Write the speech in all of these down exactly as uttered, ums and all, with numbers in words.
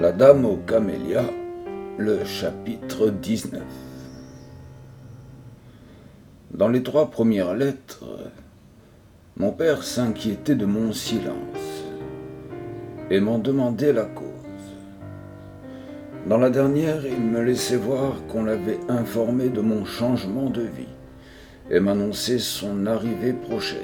La Dame aux Camélias, le chapitre dix-neuf. Dans les trois premières lettres, mon père s'inquiétait de mon silence et m'en demandait la cause. Dans la dernière, il me laissait voir qu'on l'avait informé de mon changement de vie et m'annonçait son arrivée prochaine.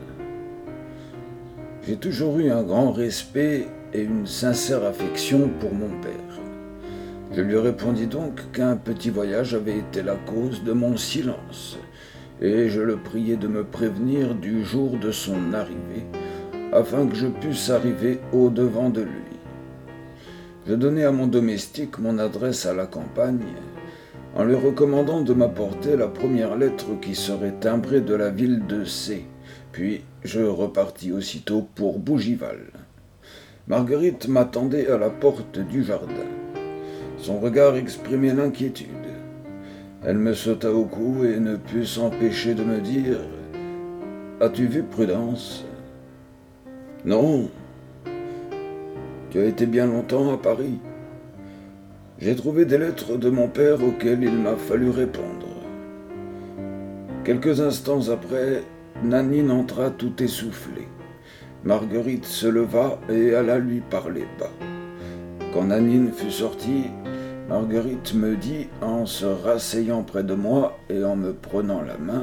J'ai toujours eu un grand respect et une sincère affection pour mon père. Je lui répondis donc qu'un petit voyage avait été la cause de mon silence, et je le priai de me prévenir du jour de son arrivée, afin que je puisse arriver au-devant de lui. Je donnai à mon domestique mon adresse à la campagne, en lui recommandant de m'apporter la première lettre qui serait timbrée de la ville de C. Puis je repartis aussitôt pour Bougival. Marguerite m'attendait à la porte du jardin. Son regard exprimait l'inquiétude. Elle me sauta au cou et ne put s'empêcher de me dire « As-tu vu Prudence ?»« Non. Tu as été bien longtemps à Paris. J'ai trouvé des lettres de mon père auxquelles il m'a fallu répondre. » Quelques instants après, Nanine entra tout essoufflée. Marguerite se leva et alla lui parler bas. Quand Nanine fut sortie, Marguerite me dit, en se rasseyant près de moi et en me prenant la main,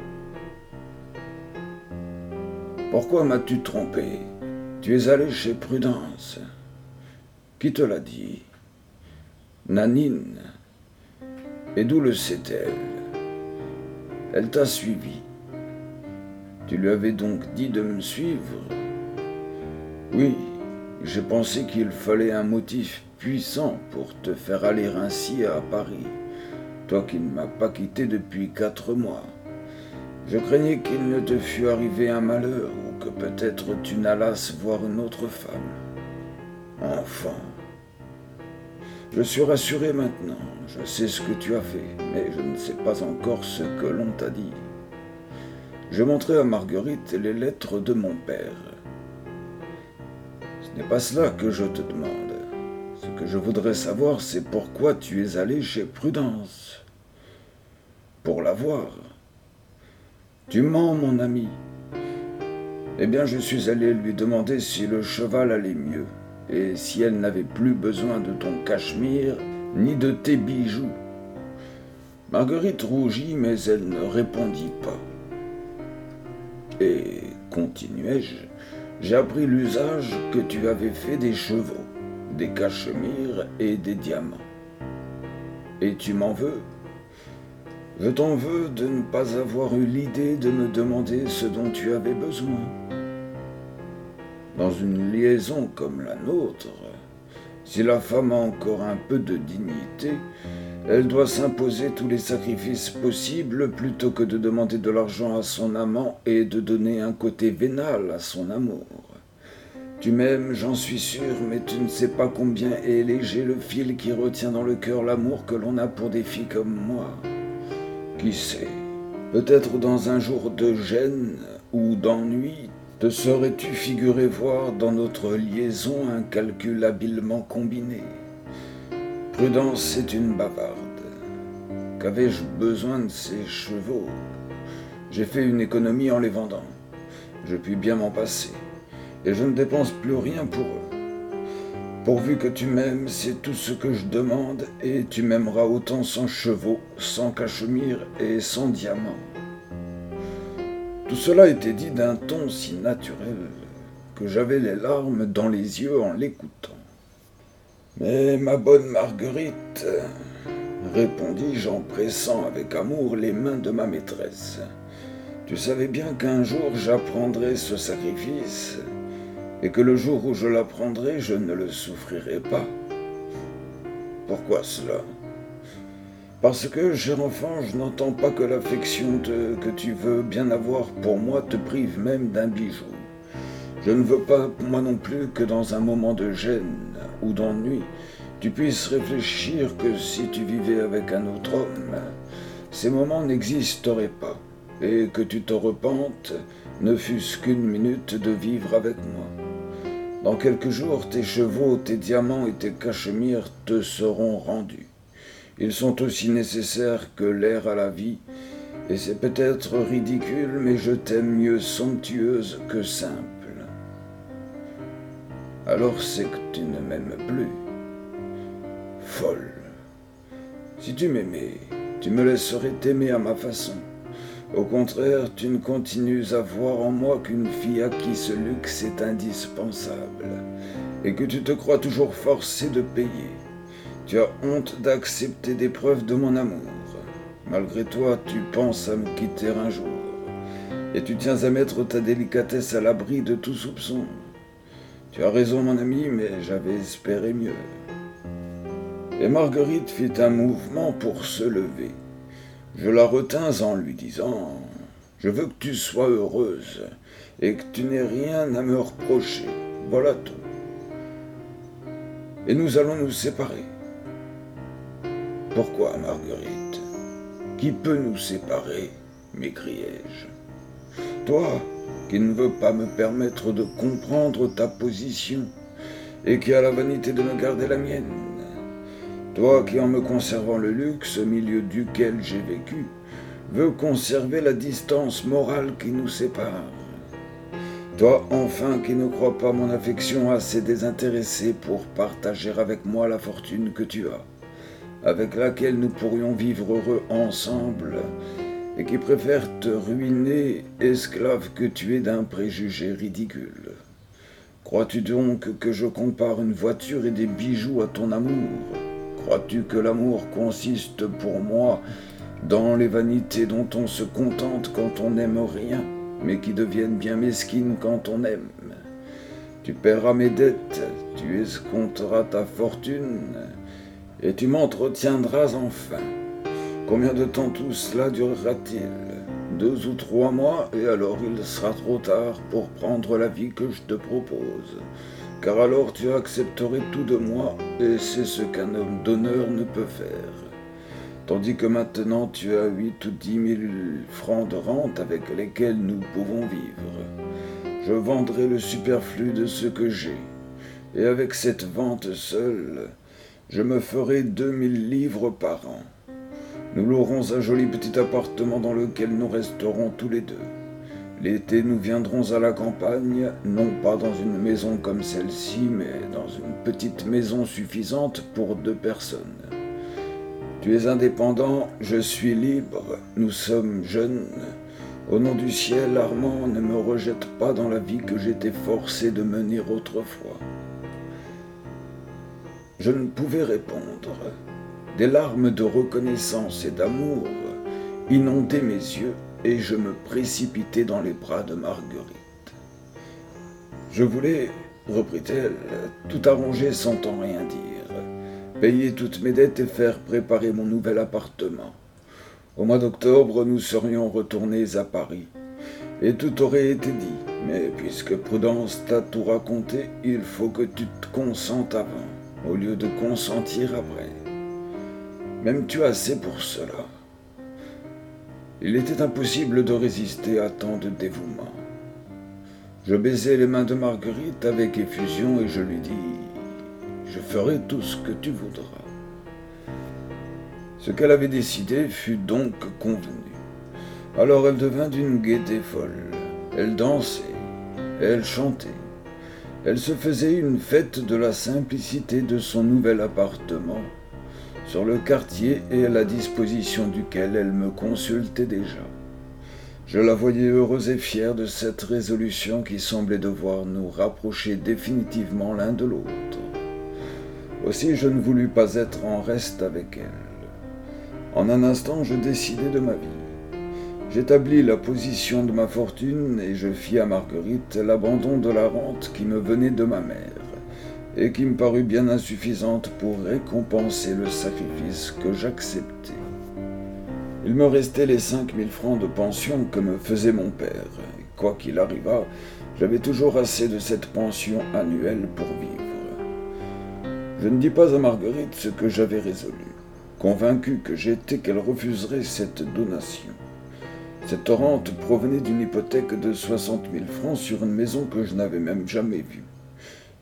« Pourquoi m'as-tu trompé? Tu es allé chez Prudence. Qui te l'a dit? » Nanine. Et d'où le sait-elle? Elle t'a suivi. Tu lui avais donc dit de me suivre? Oui, j'ai pensé qu'il fallait un motif puissant pour te faire aller ainsi à Paris, toi qui ne m'as pas quitté depuis quatre mois. Je craignais qu'il ne te fût arrivé un malheur ou que peut-être tu n'allasses voir une autre femme. Enfin, je suis rassuré maintenant, je sais ce que tu as fait, mais je ne sais pas encore ce que l'on t'a dit. Je montrai à Marguerite les lettres de mon père. Ce n'est pas cela que je te demande. Ce que je voudrais savoir, c'est pourquoi tu es allé chez Prudence. Pour la voir. Tu mens, mon ami. Eh bien, je suis allé lui demander si le cheval allait mieux, et si elle n'avait plus besoin de ton cachemire, ni de tes bijoux. Marguerite rougit, mais elle ne répondit pas. Et, continuai-je, j'ai appris l'usage que tu avais fait des chevaux, des cachemires et des diamants. Et tu m'en veux? Je t'en veux de ne pas avoir eu l'idée de me demander ce dont tu avais besoin. Dans une liaison comme la nôtre, si la femme a encore un peu de dignité, elle doit s'imposer tous les sacrifices possibles plutôt que de demander de l'argent à son amant et de donner un côté vénal à son amour. Tu m'aimes, j'en suis sûr, mais tu ne sais pas combien est léger le fil qui retient dans le cœur l'amour que l'on a pour des filles comme moi. Qui sait, peut-être dans un jour de gêne ou d'ennui, te serais-tu figuré voir dans notre liaison un calcul habilement combiné. Prudence est une bavarde. Qu'avais-je besoin de ces chevaux? J'ai fait une économie en les vendant. Je puis bien m'en passer, et je ne dépense plus rien pour eux. Pourvu que tu m'aimes, c'est tout ce que je demande, et tu m'aimeras autant sans chevaux, sans cachemire et sans diamants. Tout cela était dit d'un ton si naturel que j'avais les larmes dans les yeux en l'écoutant. Mais ma bonne Marguerite, répondis-je en pressant avec amour les mains de ma maîtresse, tu savais bien qu'un jour j'apprendrais ce sacrifice, et que le jour où je l'apprendrai, je ne le souffrirai pas. Pourquoi cela? Parce que, cher enfant, je n'entends pas que l'affection te- que tu veux bien avoir pour moi te prive même d'un bijou. Je ne veux pas, moi non plus, que dans un moment de gêne ou d'ennui, tu puisses réfléchir que si tu vivais avec un autre homme, ces moments n'existeraient pas, et que tu te repentes, ne fût-ce qu'une minute, de vivre avec moi. Dans quelques jours, tes chevaux, tes diamants et tes cachemires te seront rendus. Ils sont aussi nécessaires que l'air à la vie, et c'est peut-être ridicule, mais je t'aime mieux somptueuse que simple. Alors c'est que tu ne m'aimes plus. Folle. Si tu m'aimais, tu me laisserais t'aimer à ma façon. Au contraire, tu ne continues à voir en moi qu'une fille à qui ce luxe est indispensable, et que tu te crois toujours forcé de payer. Tu as honte d'accepter des preuves de mon amour. Malgré toi, tu penses à me quitter un jour, et tu tiens à mettre ta délicatesse à l'abri de tout soupçon. Tu as raison, mon ami, mais j'avais espéré mieux. Et Marguerite fit un mouvement pour se lever. Je la retins en lui disant « Je veux que tu sois heureuse et que tu n'aies rien à me reprocher. Voilà tout. Et nous allons nous séparer. » Pourquoi, Marguerite? Qui peut nous séparer? M'écriai-je. Toi, qui ne veux pas me permettre de comprendre ta position et qui a la vanité de me garder la mienne. Toi qui, en me conservant le luxe au milieu duquel j'ai vécu, veux conserver la distance morale qui nous sépare. Toi, enfin, qui ne crois pas mon affection assez désintéressée pour partager avec moi la fortune que tu as, avec laquelle nous pourrions vivre heureux ensemble, et qui préfère te ruiner, esclave que tu es d'un préjugé ridicule. Crois-tu donc que je compare une voiture et des bijoux à ton amour ? Crois-tu que l'amour consiste pour moi dans les vanités dont on se contente quand on n'aime rien, mais qui deviennent bien mesquines quand on aime? Tu paieras mes dettes, tu escompteras ta fortune, et tu m'entretiendras enfin. Combien de temps tout cela durera-t-il? Deux ou trois mois, et alors il sera trop tard pour prendre la vie que je te propose. Car alors tu accepterais tout de moi, et c'est ce qu'un homme d'honneur ne peut faire. Tandis que maintenant tu as huit ou dix mille francs de rente avec lesquels nous pouvons vivre. Je vendrai le superflu de ce que j'ai, et avec cette vente seule, je me ferai deux mille livres par an. Nous louerons un joli petit appartement dans lequel nous resterons tous les deux. L'été, nous viendrons à la campagne, non pas dans une maison comme celle-ci, mais dans une petite maison suffisante pour deux personnes. Tu es indépendant, je suis libre, nous sommes jeunes. Au nom du ciel, Armand, ne me rejette pas dans la vie que j'étais forcé de mener autrefois. Je ne pouvais répondre. Des larmes de reconnaissance et d'amour inondaient mes yeux, et je me précipitai dans les bras de Marguerite. Je voulais, reprit-elle, tout arranger sans en rien dire, payer toutes mes dettes et faire préparer mon nouvel appartement. Au mois d'octobre, nous serions retournés à Paris, et tout aurait été dit, mais puisque Prudence t'a tout raconté, il faut que tu te consentes avant, au lieu de consentir après. M'aimes-tu assez pour cela? Il était impossible de résister à tant de dévouement. Je baisai les mains de Marguerite avec effusion et je lui dis « Je ferai tout ce que tu voudras ». Ce qu'elle avait décidé fut donc convenu. Alors elle devint d'une gaieté folle. Elle dansait, elle chantait. Elle se faisait une fête de la simplicité de son nouvel appartement, sur le quartier et à la disposition duquel elle me consultait déjà. Je la voyais heureuse et fière de cette résolution qui semblait devoir nous rapprocher définitivement l'un de l'autre. Aussi je ne voulus pas être en reste avec elle. En un instant, je décidai de ma vie. J'établis la position de ma fortune et je fis à Marguerite l'abandon de la rente qui me venait de ma mère, et qui me parut bien insuffisante pour récompenser le sacrifice que j'acceptais. Il me restait les cinq mille francs de pension que me faisait mon père, et quoi qu'il arrivât, j'avais toujours assez de cette pension annuelle pour vivre. Je ne dis pas à Marguerite ce que j'avais résolu, convaincu que j'étais qu'elle refuserait cette donation. Cette rente provenait d'une hypothèque de soixante mille francs sur une maison que je n'avais même jamais vue.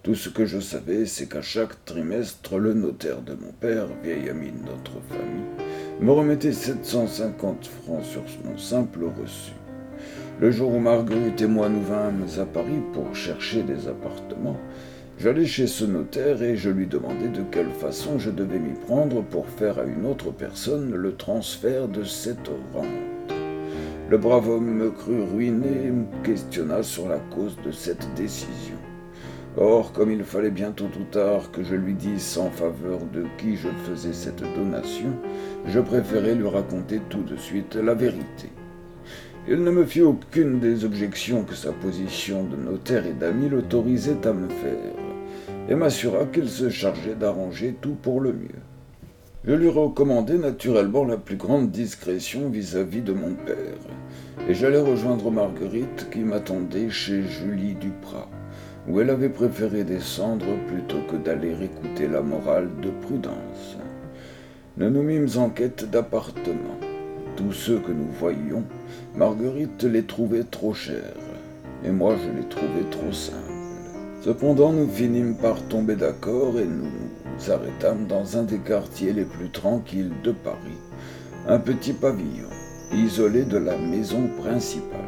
Tout ce que je savais, c'est qu'à chaque trimestre, le notaire de mon père, vieil ami de notre famille, me remettait sept cent cinquante francs sur mon simple reçu. Le jour où Marguerite et moi nous vînmes à Paris pour chercher des appartements, j'allai chez ce notaire et je lui demandai de quelle façon je devais m'y prendre pour faire à une autre personne le transfert de cette rente. Le brave homme me crut ruiné et me questionna sur la cause de cette décision. Or, comme il fallait bien tôt ou tard que je lui disse en faveur de qui je faisais cette donation, je préférai lui raconter tout de suite la vérité. Il ne me fit aucune des objections que sa position de notaire et d'ami l'autorisait à me faire, et m'assura qu'il se chargeait d'arranger tout pour le mieux. Je lui recommandai naturellement la plus grande discrétion vis-à-vis de mon père, et j'allai rejoindre Marguerite qui m'attendait chez Julie Duprat, où elle avait préféré descendre plutôt que d'aller écouter la morale de Prudence. Nous nous mîmes en quête d'appartements. Tous ceux que nous voyions, Marguerite les trouvait trop chers, et moi je les trouvais trop simples. Cependant, nous finîmes par tomber d'accord et nous nous arrêtâmes dans un des quartiers les plus tranquilles de Paris, un petit pavillon, isolé de la maison principale.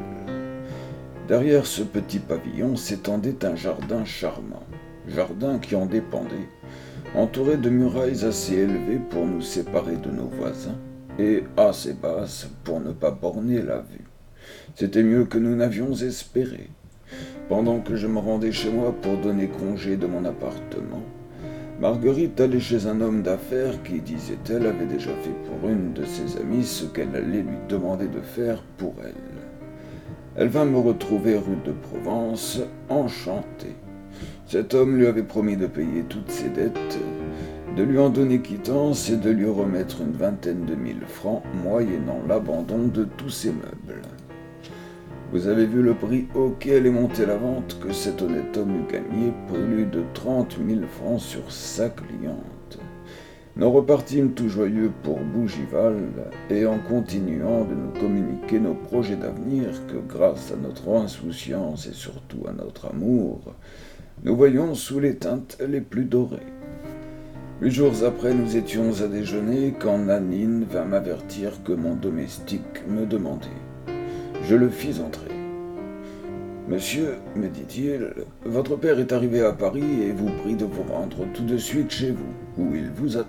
Derrière ce petit pavillon s'étendait un jardin charmant, jardin qui en dépendait, entouré de murailles assez élevées pour nous séparer de nos voisins, et assez basses pour ne pas borner la vue. C'était mieux que nous n'avions espéré. Pendant que je me rendais chez moi pour donner congé de mon appartement, Marguerite allait chez un homme d'affaires qui, disait-elle, avait déjà fait pour une de ses amies ce qu'elle allait lui demander de faire pour elle. Elle vint me retrouver rue de Provence, enchantée. Cet homme lui avait promis de payer toutes ses dettes, de lui en donner quittance et de lui remettre une vingtaine de mille francs, moyennant l'abandon de tous ses meubles. Vous avez vu le prix auquel est montée la vente que cet honnête homme eut gagné plus de trente mille francs sur sa cliente. Nous repartîmes tout joyeux pour Bougival et en continuant de nous communiquer nos projets d'avenir que, grâce à notre insouciance et surtout à notre amour, nous voyions sous les teintes les plus dorées. Huit jours après, nous étions à déjeuner quand Nanine vint m'avertir que mon domestique me demandait. Je le fis entrer. « Monsieur, me dit-il, votre père est arrivé à Paris et vous prie de vous rendre tout de suite chez vous, où il vous attend. »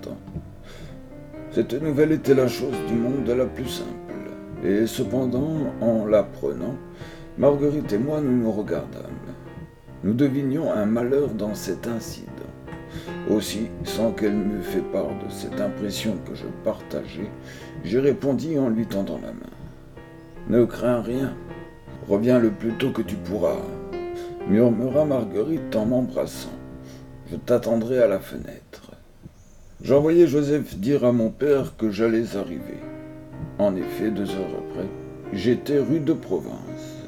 Cette nouvelle était la chose du monde la plus simple, et cependant, en l'apprenant, Marguerite et moi nous nous regardâmes. Nous devinions un malheur dans cet incident. Aussi, sans qu'elle m'eût fait part de cette impression que je partageais, j'y répondis en lui tendant la main. « Ne crains rien, reviens le plus tôt que tu pourras, » murmura Marguerite en m'embrassant. « Je t'attendrai à la fenêtre. » J'envoyai Joseph dire à mon père que j'allais arriver. En effet, deux heures après, j'étais rue de Provence.